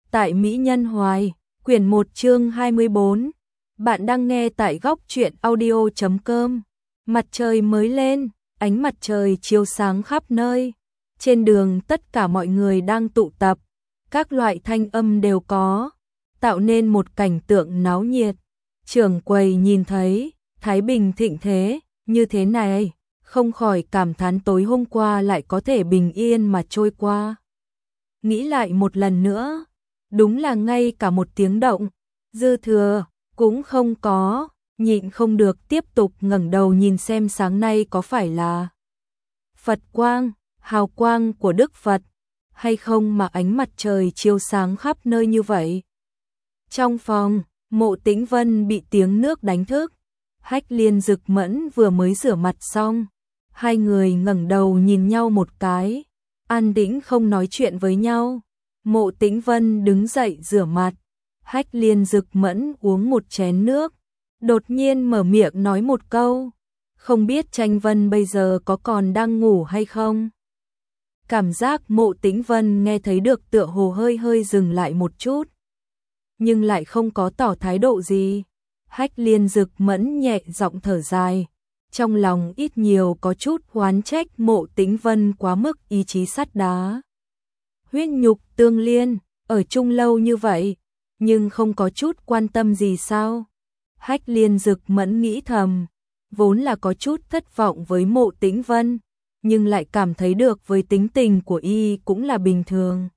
tại Mỹ Nhân Hoài, quyển 1 chương 24. Bạn đang nghe tại góc truyện audio.com. Mặt trời mới lên, ánh mặt trời chiếu sáng khắp nơi. Trên đường tất cả mọi người đang tụ tập, các loại thanh âm đều có, tạo nên một cảnh tượng náo nhiệt. Trưởng quầy nhìn thấy, Thái Bình thịnh thế, như thế này, không khỏi cảm thán tối hôm qua lại có thể bình yên mà trôi qua. Nghĩ lại một lần nữa, đúng là ngay cả một tiếng động, dư thừa, cũng không có, nhịn không được tiếp tục ngẩng đầu nhìn xem sáng nay có phải là Phật quang, hào quang của Đức Phật, hay không mà ánh mặt trời chiếu sáng khắp nơi như vậy. Trong phòng, Mộ Tĩnh Vân bị tiếng nước đánh thức, Hách Liên Dực Mẫn vừa mới rửa mặt xong, hai người ngẩng đầu nhìn nhau một cái, an tĩnh không nói chuyện với nhau. Mộ Tĩnh Vân đứng dậy rửa mặt, Hách Liên Dực Mẫn uống một chén nước, đột nhiên mở miệng nói một câu, không biết Tranh Vân bây giờ có còn đang ngủ hay không. Cảm giác Mộ Tĩnh Vân nghe thấy được tựa hồ hơi hơi dừng lại một chút, nhưng lại không có tỏ thái độ gì. Hách Liên Dực Mẫn nhẹ giọng thở dài, trong lòng ít nhiều có chút oán trách Mộ Tĩnh Vân quá mức ý chí sắt đá. Huyết nhục tương liên, ở chung lâu như vậy, nhưng không có chút quan tâm gì sao? Hách Liên Dực Mẫn nghĩ thầm, vốn là có chút thất vọng với Mộ Tĩnh Vân, nhưng lại cảm thấy được với tính tình của y cũng là bình thường.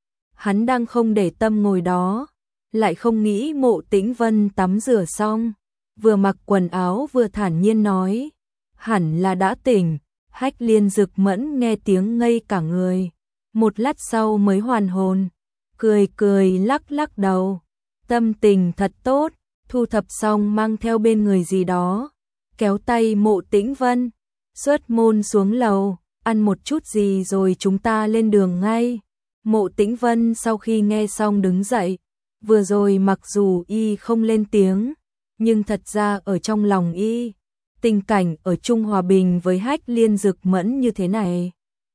Hắn đang không để tâm ngồi đó, lại không nghĩ Mộ Tĩnh Vân tắm rửa xong, vừa mặc quần áo vừa thản nhiên nói, hẳn là đã tỉnh. Hách Liên Dực Mẫn nghe tiếng ngây cả người, một lát sau mới hoàn hồn, cười cười lắc lắc đầu, tâm tình thật tốt, thu thập xong mang theo bên người gì đó, kéo tay Mộ Tĩnh Vân, xuất môn xuống lầu, ăn một chút gì rồi chúng ta lên đường ngay. Mộ Tĩnh Vân sau khi nghe xong đứng dậy, vừa rồi mặc dù y không lên tiếng, nhưng thật ra ở trong lòng y, tình cảnh ở chung hòa bình với Hách Liên Dực Mẫn như thế này,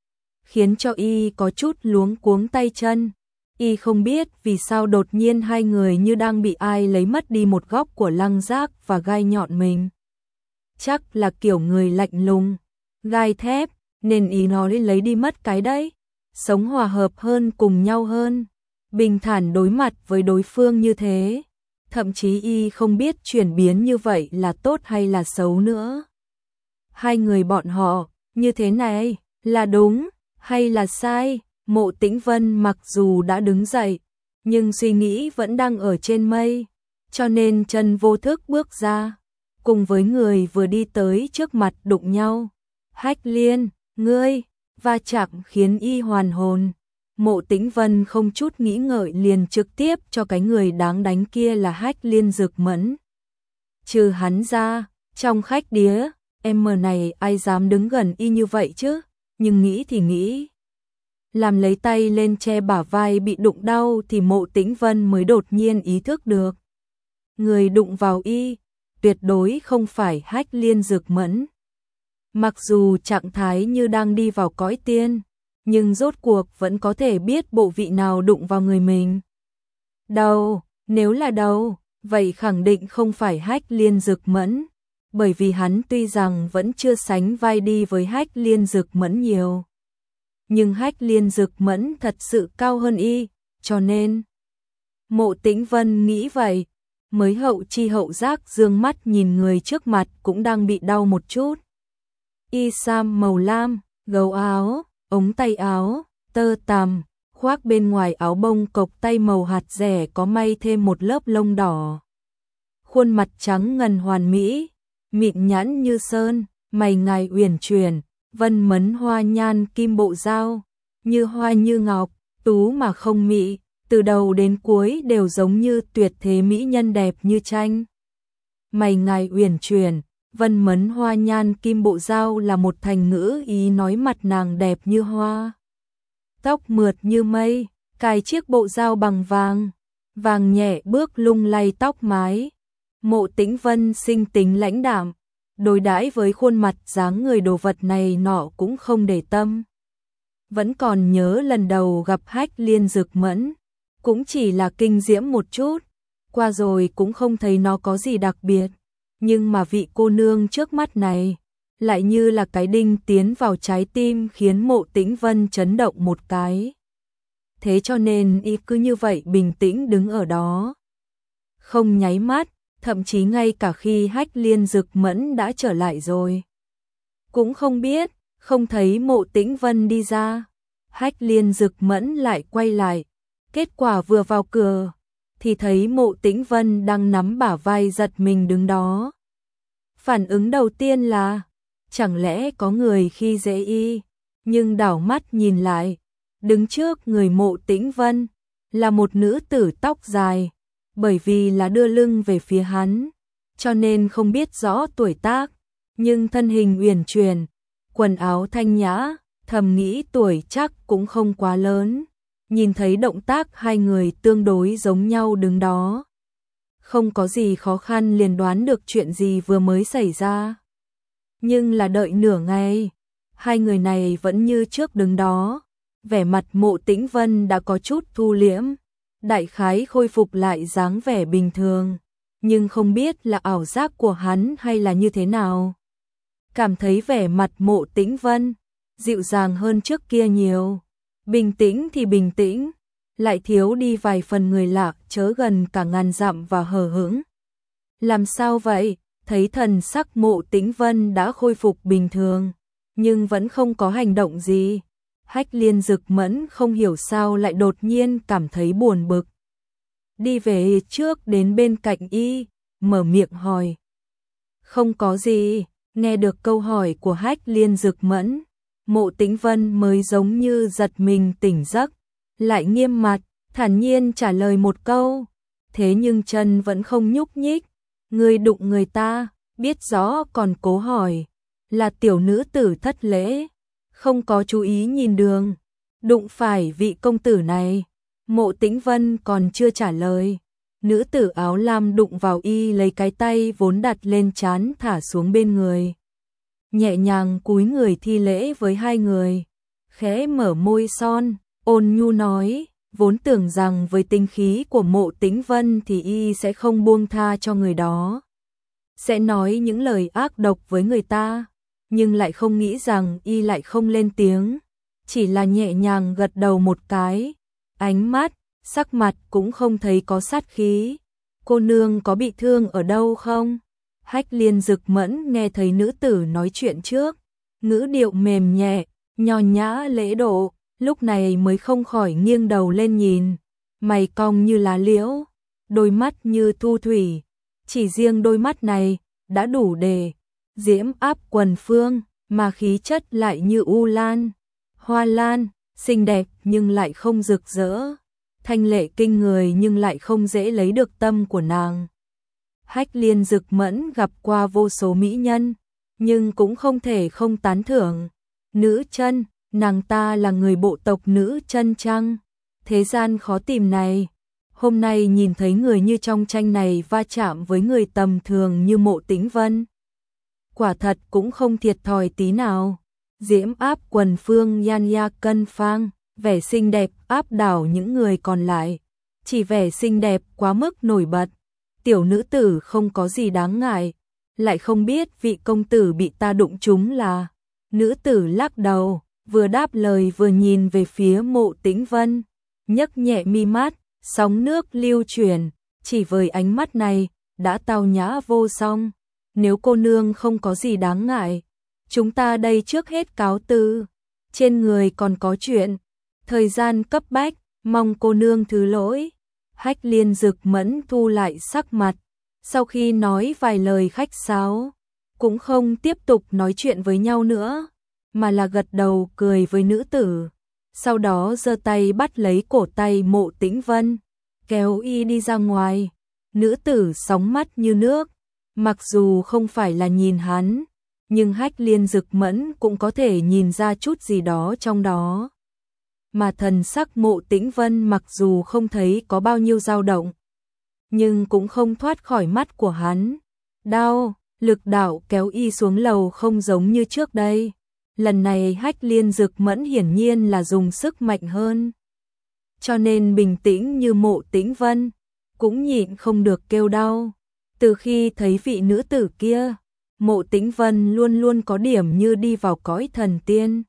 khiến cho y có chút luống cuống tay chân. Y không biết vì sao đột nhiên hai người như đang bị ai lấy mất đi một góc của lăng giác và gai nhọn mình. Chắc là kiểu người lạnh lùng, gai thép, nên ý nó lấy đi mất cái đấy. Sống hòa hợp hơn, cùng nhau hơn, bình thản đối mặt với đối phương như thế. Thậm chí y không biết chuyển biến như vậy là tốt hay là xấu nữa. Hai người bọn họ, như thế này, là đúng hay là sai? Mộ Tĩnh Vân mặc dù đã đứng dậy, nhưng suy nghĩ vẫn đang ở trên mây, cho nên chân vô thức bước ra, cùng với người vừa đi tới trước mặt đụng nhau. Hách Liên, ngươi, va chạm khiến y hoàn hồn. Mộ Tĩnh Vân không chút nghĩ ngợi liền trực tiếp cho cái người đáng đánh kia là Hách Liên Dực Mẫn. Trừ hắn ra, trong khách đĩa, em này ai dám đứng gần y như vậy chứ, nhưng nghĩ thì nghĩ. Làm lấy tay lên che bả vai bị đụng đau thì Mộ Tĩnh Vân mới đột nhiên ý thức được. Người đụng vào y, tuyệt đối không phải Hách Liên Dực Mẫn. Mặc dù trạng thái như đang đi vào cõi tiên, nhưng rốt cuộc vẫn có thể biết bộ vị nào đụng vào người mình. Đầu, nếu là đầu, vậy khẳng định không phải Hách Liên Dực Mẫn, bởi vì hắn tuy rằng vẫn chưa sánh vai đi với Hách Liên Dực Mẫn nhiều, nhưng Hách Liên Dực Mẫn thật sự cao hơn y, cho nên Mộ Tĩnh Vân nghĩ vậy, mới hậu chi hậu giác dương mắt nhìn người trước mặt cũng đang bị đau một chút. Y sam màu lam, gấu áo, ống tay áo, tơ tằm, khoác bên ngoài áo bông cộc tay màu hạt rẻ có may thêm một lớp lông đỏ. Khuôn mặt trắng ngần hoàn mỹ, mịn nhẵn như sơn, mày ngài uyển chuyển, vân mấn hoa nhan kim bộ dao, như hoa như ngọc, tú mà không mị, từ đầu đến cuối đều giống như tuyệt thế mỹ nhân đẹp như tranh. Mày ngài uyển chuyển, vân mấn hoa nhan kim bộ dao là một thành ngữ ý nói mặt nàng đẹp như hoa. Tóc mượt như mây, cài chiếc bộ dao bằng vàng, vàng nhẹ bước lung lay tóc mái. Mộ Tĩnh Vân sinh tính lãnh đạm, đối đãi với khuôn mặt dáng người đồ vật này nọ cũng không để tâm. Vẫn còn nhớ lần đầu gặp Hách Liên Dực Mẫn, cũng chỉ là kinh diễm một chút, qua rồi cũng không thấy nó có gì đặc biệt, nhưng mà vị cô nương trước mắt này lại như là cái đinh tiến vào trái tim khiến Mộ Tĩnh Vân chấn động một cái. Thế cho nên y cứ như vậy bình tĩnh đứng ở đó, không nháy mắt, thậm chí ngay cả khi Hách Liên Dực Mẫn đã trở lại rồi, cũng không biết, không thấy Mộ Tĩnh Vân đi ra. Hách Liên Dực Mẫn lại quay lại, kết quả vừa vào cửa thì thấy Mộ Tĩnh Vân đang nắm bả vai giật mình đứng đó. Phản ứng đầu tiên là chẳng lẽ có người khi dễ y, nhưng đảo mắt nhìn lại, đứng trước người Mộ Tĩnh Vân là một nữ tử tóc dài, bởi vì là đưa lưng về phía hắn, cho nên không biết rõ tuổi tác, nhưng thân hình uyển chuyển, quần áo thanh nhã, thầm nghĩ tuổi chắc cũng không quá lớn. Nhìn thấy động tác hai người tương đối giống nhau đứng đó, không có gì khó khăn liền đoán được chuyện gì vừa mới xảy ra. Nhưng là đợi nửa ngày, hai người này vẫn như trước đứng đó, vẻ mặt Mộ Tĩnh Vân đã có chút thu liễm, đại khái khôi phục lại dáng vẻ bình thường, nhưng không biết là ảo giác của hắn hay là như thế nào. Cảm thấy vẻ mặt Mộ Tĩnh Vân dịu dàng hơn trước kia nhiều, bình tĩnh thì bình tĩnh, lại thiếu đi vài phần người lạ chớ gần cả ngàn dặm và hờ hững. Làm sao vậy? Thấy thần sắc Mộ Tĩnh Vân đã khôi phục bình thường, nhưng vẫn không có hành động gì. Hách Liên Dực Mẫn không hiểu sao lại đột nhiên cảm thấy buồn bực. Đi về trước đến bên cạnh y, mở miệng hỏi. Không có gì, nghe được câu hỏi của Hách Liên Dực Mẫn, Mộ Tĩnh Vân mới giống như giật mình tỉnh giấc, lại nghiêm mặt, thản nhiên trả lời một câu, thế nhưng chân vẫn không nhúc nhích. Người đụng người ta, biết rõ còn cố hỏi, là tiểu nữ tử thất lễ, không có chú ý nhìn đường, đụng phải vị công tử này. Mộ Tĩnh Vân còn chưa trả lời, nữ tử áo lam đụng vào y lấy cái tay vốn đặt lên trán thả xuống bên người, nhẹ nhàng cúi người thi lễ với hai người, khẽ mở môi son, ôn nhu nói, vốn tưởng rằng với tinh khí của Mộ Tĩnh Vân thì y sẽ không buông tha cho người đó, sẽ nói những lời ác độc với người ta, nhưng lại không nghĩ rằng y lại không lên tiếng, chỉ là nhẹ nhàng gật đầu một cái, ánh mắt, sắc mặt cũng không thấy có sát khí. Cô nương có bị thương ở đâu không? Hách Liên Dực Mẫn nghe thấy nữ tử nói chuyện trước, ngữ điệu mềm nhẹ, nho nhã lễ độ, lúc này mới không khỏi nghiêng đầu lên nhìn, mày cong như lá liễu, đôi mắt như thu thủy, chỉ riêng đôi mắt này đã đủ để diễm áp quần phương, mà khí chất lại như u lan, hoa lan, xinh đẹp nhưng lại không rực rỡ, thanh lệ kinh người nhưng lại không dễ lấy được tâm của nàng. Hách Liên Dực Mẫn gặp qua vô số mỹ nhân, nhưng cũng không thể không tán thưởng. Nữ chân, nàng ta là người bộ tộc nữ chân chăng? Thế gian khó tìm này. Hôm nay nhìn thấy người như trong tranh này va chạm với người tầm thường như Mộ Tĩnh Vân. Quả thật cũng không thiệt thòi tí nào. Diễm áp quần phương yan ya cân phang, vẻ xinh đẹp áp đảo những người còn lại. Chỉ vẻ xinh đẹp quá mức nổi bật. Tiểu nữ tử không có gì đáng ngại, lại không biết vị công tử bị ta đụng trúng là. Nữ tử lắc đầu, vừa đáp lời vừa nhìn về phía Mộ Tĩnh Vân, nhấc nhẹ mi mắt, sóng nước lưu chuyển, chỉ với ánh mắt này đã tao nhã vô song. Nếu cô nương không có gì đáng ngại, chúng ta đây trước hết cáo từ, trên người còn có chuyện, thời gian cấp bách, mong cô nương thứ lỗi. Hách Liên Dực Mẫn thu lại sắc mặt, sau khi nói vài lời khách sáo, cũng không tiếp tục nói chuyện với nhau nữa, mà là gật đầu cười với nữ tử, sau đó giơ tay bắt lấy cổ tay Mộ Tĩnh Vân, kéo y đi ra ngoài. Nữ tử sóng mắt như nước, mặc dù không phải là nhìn hắn, nhưng Hách Liên Dực Mẫn cũng có thể nhìn ra chút gì đó trong đó. Mà thần sắc Mộ Tĩnh Vân mặc dù không thấy có bao nhiêu dao động, nhưng cũng không thoát khỏi mắt của hắn. Đao, lực đạo kéo y xuống lầu không giống như trước đây. Lần này Hách Liên Dực Mẫn hiển nhiên là dùng sức mạnh hơn. cho nên bình tĩnh như Mộ Tĩnh Vân, cũng nhịn không được kêu đau. Từ khi thấy vị nữ tử kia, Mộ Tĩnh Vân luôn luôn có điểm như đi vào cõi thần tiên.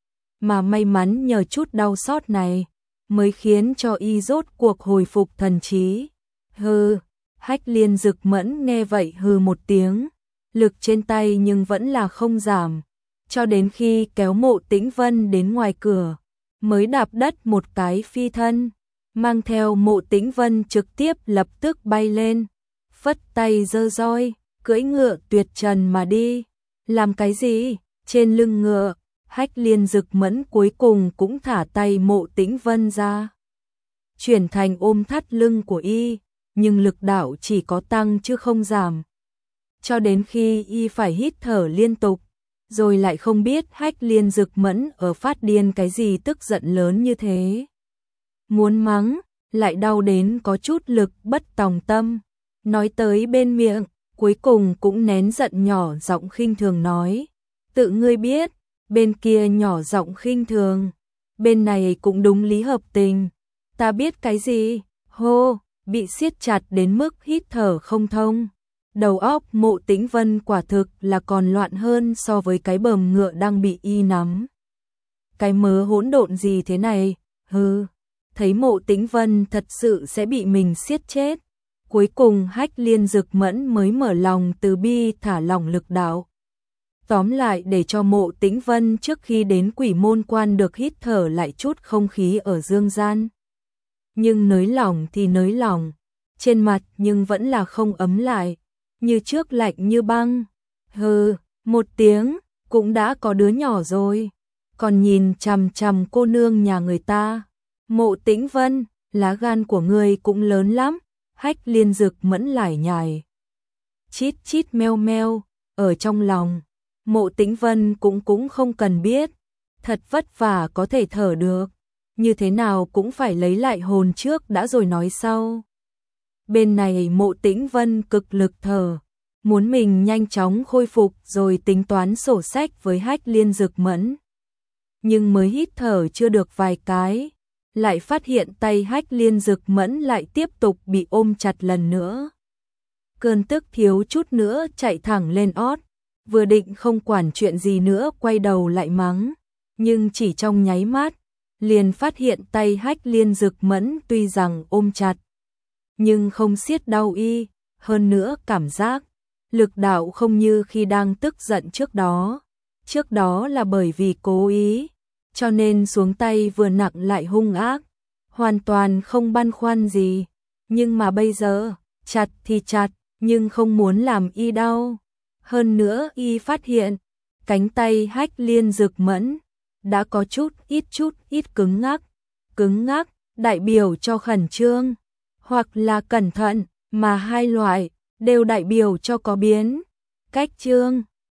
Mà may mắn nhờ chút đau xót này, mới khiến cho y rốt cuộc hồi phục thần trí. Hừ, Hách Liên Dực Mẫn nghe vậy hừ một tiếng, lực trên tay nhưng vẫn là không giảm, cho đến khi kéo Mộ Tĩnh Vân đến ngoài cửa, mới đạp đất một cái phi thân, mang theo Mộ Tĩnh Vân trực tiếp lập tức bay lên, phất tay giơ roi, cưỡi ngựa tuyệt trần mà đi. Làm cái gì? Trên lưng ngựa, Hách Liên Dực Mẫn cuối cùng cũng thả tay Mộ Tĩnh Vân ra, chuyển thành ôm thắt lưng của y, nhưng lực đạo chỉ có tăng chứ không giảm. Cho đến khi y phải hít thở liên tục, rồi lại không biết Hách Liên Dực Mẫn ở phát điên cái gì tức giận lớn như thế. Muốn mắng, lại đau đến có chút lực bất tòng tâm. Nói tới bên miệng, cuối cùng cũng nén giận nhỏ giọng khinh thường nói. Tự ngươi biết, bên kia nhỏ giọng khinh thường, bên này cũng đúng lý hợp tình. Ta biết cái gì? Hô, bị siết chặt đến mức hít thở không thông. Đầu óc Mộ Tĩnh Vân quả thực là còn loạn hơn so với cái bờm ngựa đang bị y nắm. Cái mớ hỗn độn gì thế này? Hừ, thấy Mộ Tĩnh Vân thật sự sẽ bị mình siết chết. Cuối cùng Hách Liên Dực Mẫn mới mở lòng từ bi thả lỏng lực đạo. Tóm lại để cho Mộ Tĩnh Vân trước khi đến Quỷ Môn Quan được hít thở lại chút không khí ở dương gian. Nhưng nới lỏng thì nới lỏng, trên mặt nhưng vẫn là không ấm lại, như trước lạnh như băng. Hừ, một tiếng, cũng đã có đứa nhỏ rồi, còn nhìn chằm chằm cô nương nhà người ta. Mộ Tĩnh Vân, lá gan của ngươi cũng lớn lắm. Hách Liên Dực Mẫn lải nhải, chít chít meo meo, ở trong lòng. Mộ Tĩnh Vân cũng không cần biết, thật vất vả có thể thở được, như thế nào cũng phải lấy lại hồn trước đã rồi nói sau. Bên này Mộ Tĩnh Vân cực lực thở, muốn mình nhanh chóng khôi phục rồi tính toán sổ sách với Hách Liên Dực Mẫn. Nhưng mới hít thở chưa được vài cái, lại phát hiện tay Hách Liên Dực Mẫn lại tiếp tục bị ôm chặt lần nữa. Cơn tức thiếu chút nữa chạy thẳng lên ót, vừa định không quản chuyện gì nữa quay đầu lại mắng, nhưng chỉ trong nháy mắt, liền phát hiện tay Hách Liên Dực Mẫn tuy rằng ôm chặt, nhưng không siết đau y, hơn nữa cảm giác, lực đạo không như khi đang tức giận trước đó. Trước đó là bởi vì cố ý, cho nên xuống tay vừa nặng lại hung ác, hoàn toàn không băn khoăn gì. Nhưng mà bây giờ, chặt thì chặt, nhưng không muốn làm y đau. Hơn nữa y phát hiện, cánh tay Hách Liên Dực Mẫn đã có chút ít cứng ngắc, đại biểu cho khẩn trương, hoặc là cẩn thận, mà hai loại đều đại biểu cho có biến. Cách trương,